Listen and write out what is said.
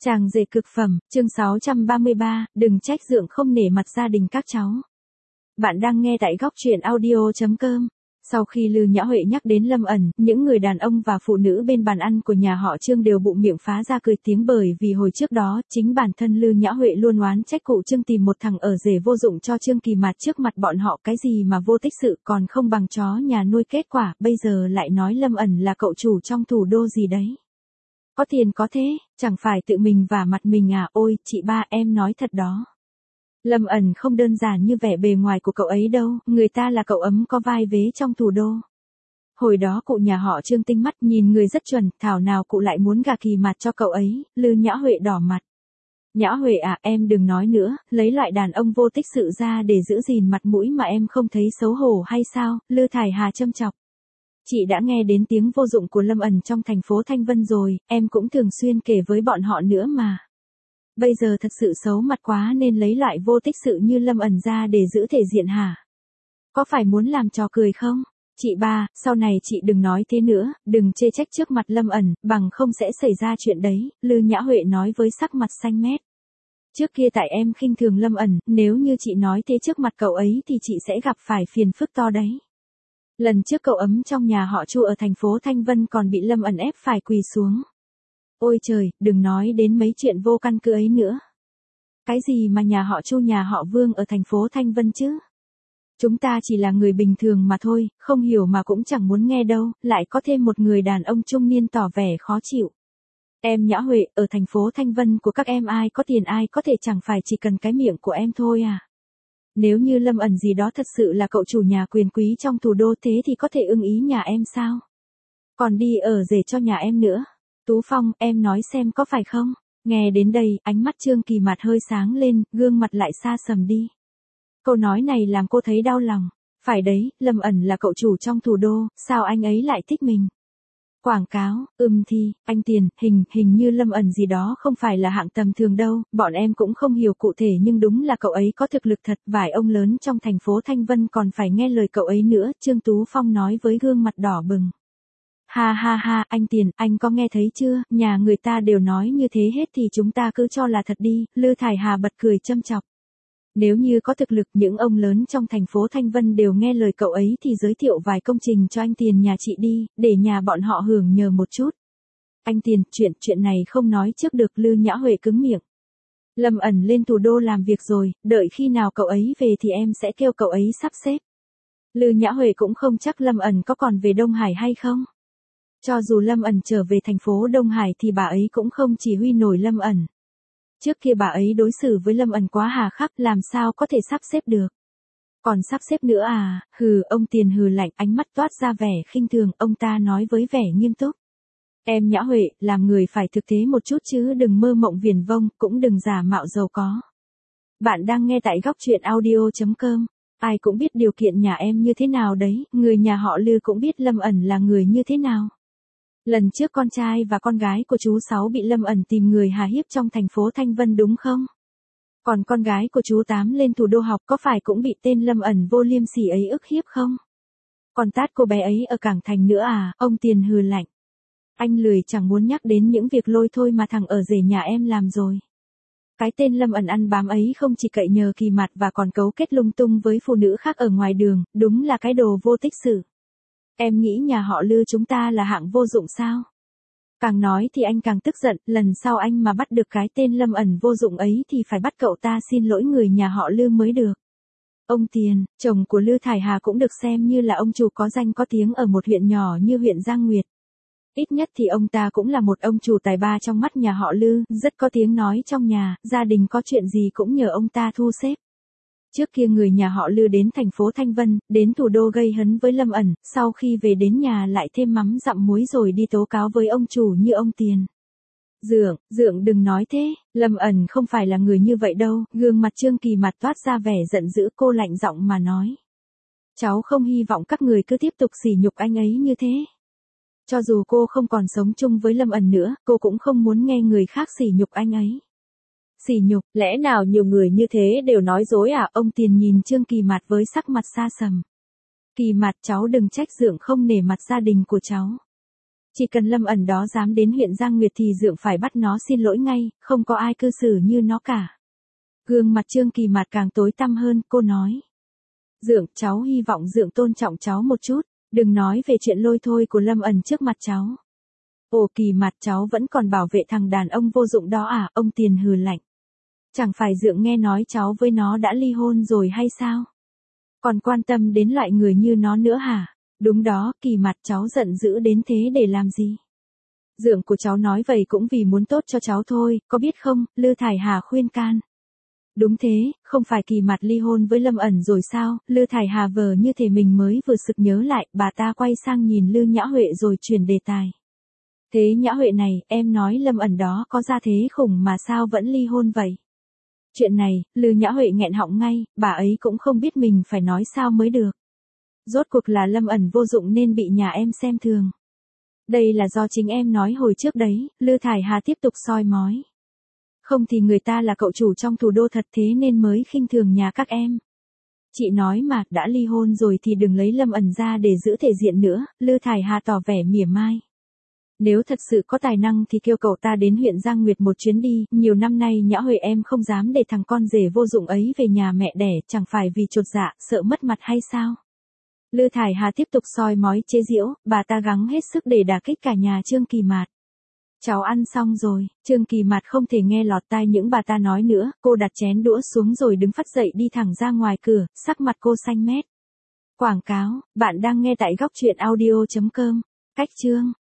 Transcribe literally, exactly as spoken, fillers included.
Chàng rể cực phẩm, chương sáu trăm ba mươi ba, đừng trách Dượng không nể mặt gia đình các cháu. Bạn đang nghe tại góc truyện audio chấm com. Sau khi Lư Nhã Huệ nhắc đến Lâm ẩn, những người đàn ông và phụ nữ bên bàn ăn của nhà họ Trương đều bụng miệng phá ra cười tiếng bởi vì hồi trước đó, chính bản thân Lư Nhã Huệ luôn oán trách cụ Trương tìm một thằng ở rể vô dụng cho Trương Kỳ Mạt trước mặt bọn họ, cái gì mà vô tích sự còn không bằng chó nhà nuôi, kết quả bây giờ lại nói Lâm ẩn là cậu chủ trong thủ đô gì đấy. Có tiền có thế, chẳng phải tự mình vả mặt mình à? Ôi, chị ba, em nói thật đó. Lâm ẩn không đơn giản như vẻ bề ngoài của cậu ấy đâu, người ta là cậu ấm có vai vế trong thủ đô. Hồi đó cụ nhà họ Trương tinh mắt, nhìn người rất chuẩn, thảo nào cụ lại muốn gả Kỳ Mạt cho cậu ấy. Lư Nhã Huệ đỏ mặt. Nhã Huệ à, em đừng nói nữa, lấy loại đàn ông vô tích sự ra để giữ gìn mặt mũi mà em không thấy xấu hổ hay sao? Lư Thải Hà châm chọc. Chị đã nghe đến tiếng vô dụng của Lâm ẩn trong thành phố Thanh Vân rồi, em cũng thường xuyên kể với bọn họ nữa mà. Bây giờ thật sự xấu mặt quá nên lấy loại vô tích sự như Lâm ẩn ra để giữ thể diện hả? Có phải muốn làm trò cười không? Chị ba, sau này chị đừng nói thế nữa, đừng chê trách trước mặt Lâm ẩn, bằng không sẽ xảy ra chuyện đấy, Lư Nhã Huệ nói với sắc mặt xanh mét. Trước kia tại em khinh thường Lâm ẩn, nếu như chị nói thế trước mặt cậu ấy thì chị sẽ gặp phải phiền phức to đấy. Lần trước cậu ấm trong nhà họ Chu ở thành phố Thanh Vân còn bị Lâm ẩn ép phải quỳ xuống. Ôi trời, đừng nói đến mấy chuyện vô căn cứ ấy nữa. Cái gì mà nhà họ Chu nhà họ Vương ở thành phố Thanh Vân chứ? Chúng ta chỉ là người bình thường mà thôi, không hiểu mà cũng chẳng muốn nghe đâu, lại có thêm một người đàn ông trung niên tỏ vẻ khó chịu. Em Nhã Huệ, ở thành phố Thanh Vân của các em ai có tiền ai có thể chẳng phải chỉ cần cái miệng của em thôi à? Nếu như Lâm ẩn gì đó thật sự là cậu chủ nhà quyền quý trong thủ đô thế thì có thể ưng ý nhà em sao? Còn đi ở rể cho nhà em nữa. Tú Phong, em nói xem có phải không? Nghe đến đây, ánh mắt Trương Kỳ Mạt hơi sáng lên, gương mặt lại xa sầm đi. Câu nói này làm cô thấy đau lòng. Phải đấy, Lâm ẩn là cậu chủ trong thủ đô, sao anh ấy lại thích mình? Quảng cáo, ừm thì, anh Tiền, hình, hình như Lâm ẩn gì đó không phải là hạng tầm thường đâu, bọn em cũng không hiểu cụ thể nhưng đúng là cậu ấy có thực lực thật, vài ông lớn trong thành phố Thanh Vân còn phải nghe lời cậu ấy nữa, Trương Tú Phong nói với gương mặt đỏ bừng. Ha ha ha, anh Tiền, anh có nghe thấy chưa, nhà người ta đều nói như thế hết thì chúng ta cứ cho là thật đi, Lư Thải Hà bật cười châm chọc. Nếu như có thực lực những ông lớn trong thành phố Thanh Vân đều nghe lời cậu ấy thì giới thiệu vài công trình cho anh Tiền nhà chị đi, để nhà bọn họ hưởng nhờ một chút. Anh Tiền, chuyện, chuyện này không nói trước được, Lư Nhã Huệ cứng miệng. Lâm ẩn lên thủ đô làm việc rồi, đợi khi nào cậu ấy về thì em sẽ kêu cậu ấy sắp xếp. Lư Nhã Huệ cũng không chắc Lâm ẩn có còn về Đông Hải hay không. Cho dù Lâm ẩn trở về thành phố Đông Hải thì bà ấy cũng không chỉ huy nổi Lâm ẩn. Trước kia bà ấy đối xử với Lâm ẩn quá hà khắc, làm sao có thể sắp xếp được. Còn sắp xếp nữa à? Hừ, ông Tiền hừ lạnh, ánh mắt toát ra vẻ khinh thường, ông ta nói với vẻ nghiêm túc. Em Nhã Huệ, làm người phải thực tế một chút chứ đừng mơ mộng viển vông, cũng đừng giả mạo giàu có. Bạn đang nghe tại góc truyện audio chấm com. Ai cũng biết điều kiện nhà em như thế nào đấy, người nhà họ Lư cũng biết Lâm ẩn là người như thế nào. Lần trước con trai và con gái của chú Sáu bị Lâm ẩn tìm người hà hiếp trong thành phố Thanh Vân đúng không? Còn con gái của chú Tám lên thủ đô học có phải cũng bị tên Lâm ẩn vô liêm sỉ ấy ức hiếp không? Còn tát cô bé ấy ở cảng thành nữa à? Ông Tiền hừ lạnh. Anh lười chẳng muốn nhắc đến những việc lôi thôi mà thằng ở rể nhà em làm rồi. Cái tên Lâm ẩn ăn bám ấy không chỉ cậy nhờ Kỳ Mạt và còn cấu kết lung tung với phụ nữ khác ở ngoài đường, đúng là cái đồ vô tích sự. Em nghĩ nhà họ Lư chúng ta là hạng vô dụng sao? Càng nói thì anh càng tức giận, lần sau anh mà bắt được cái tên Lâm ẩn vô dụng ấy thì phải bắt cậu ta xin lỗi người nhà họ Lư mới được. Ông Tiền, chồng của Lư Thải Hà cũng được xem như là ông chủ có danh có tiếng ở một huyện nhỏ như huyện Giang Nguyệt. Ít nhất thì ông ta cũng là một ông chủ tài ba trong mắt nhà họ Lư, rất có tiếng nói trong nhà, gia đình có chuyện gì cũng nhờ ông ta thu xếp. Trước kia người nhà họ Lư đến thành phố Thanh Vân, đến thủ đô gây hấn với Lâm ẩn, sau khi về đến nhà lại thêm mắm dặm muối rồi đi tố cáo với ông chủ như ông Tiền. Dượng, Dượng đừng nói thế, Lâm ẩn không phải là người như vậy đâu, gương mặt Trương Kỳ Mạt toát ra vẻ giận dữ, cô lạnh giọng mà nói. Cháu không hy vọng các người cứ tiếp tục sỉ nhục anh ấy như thế. Cho dù cô không còn sống chung với Lâm ẩn nữa, cô cũng không muốn nghe người khác sỉ nhục anh ấy. Sỉ nhục, lẽ nào nhiều người như thế đều nói dối à? Ông Tiền nhìn Trương Kỳ Mạt với sắc mặt xa sầm. Kỳ Mạt, cháu đừng trách Dượng không nể mặt gia đình của cháu. Chỉ cần Lâm ẩn đó dám đến huyện Giang Nguyệt thì Dượng phải bắt nó xin lỗi ngay, không có ai cư xử như nó cả. Gương mặt Trương Kỳ Mạt càng tối tăm hơn, cô nói. Dượng, cháu hy vọng Dượng tôn trọng cháu một chút, đừng nói về chuyện lôi thôi của Lâm ẩn trước mặt cháu. Ồ, Kỳ Mạt, cháu vẫn còn bảo vệ thằng đàn ông vô dụng đó à? Ông Tiền hừ lạnh. Chẳng phải Dượng nghe nói cháu với nó đã ly hôn rồi hay sao? Còn quan tâm đến loại người như nó nữa hả? Đúng đó, Kỳ Mạt, cháu giận dữ đến thế để làm gì? Dượng của cháu nói vậy cũng vì muốn tốt cho cháu thôi, có biết không? Lư Thải Hà khuyên can. Đúng thế, không phải Kỳ Mạt ly hôn với Lâm ẩn rồi sao? Lư Thải Hà vờ như thể mình mới vừa sực nhớ lại, bà ta quay sang nhìn Lư Nhã Huệ rồi chuyển đề tài. Thế Nhã Huệ này, em nói Lâm ẩn đó có gia thế khủng mà sao vẫn ly hôn vậy? Chuyện này, Lư Nhã Huệ nghẹn họng ngay, bà ấy cũng không biết mình phải nói sao mới được. Rốt cuộc là Lâm ẩn vô dụng nên bị nhà em xem thường. Đây là do chính em nói hồi trước đấy, Lư Thải Hà tiếp tục soi mói. Không thì người ta là cậu chủ trong thủ đô thật thế nên mới khinh thường nhà các em. Chị nói mà, đã ly hôn rồi thì đừng lấy Lâm ẩn ra để giữ thể diện nữa, Lư Thải Hà tỏ vẻ mỉa mai. Nếu thật sự có tài năng thì kêu cậu ta đến huyện Giang Nguyệt một chuyến đi, nhiều năm nay Nhã Huệ em không dám để thằng con rể vô dụng ấy về nhà mẹ đẻ, chẳng phải vì chột dạ, sợ mất mặt hay sao? Lư Thải Hà tiếp tục soi mói chế giễu, bà ta gắng hết sức để đả kích cả nhà Trương Kỳ Mạt. Cháu ăn xong rồi, Trương Kỳ Mạt không thể nghe lọt tai những bà ta nói nữa, cô đặt chén đũa xuống rồi đứng phắt dậy đi thẳng ra ngoài cửa, sắc mặt cô xanh mét. Quảng cáo, bạn đang nghe tại góc truyện audio chấm com. Cách chương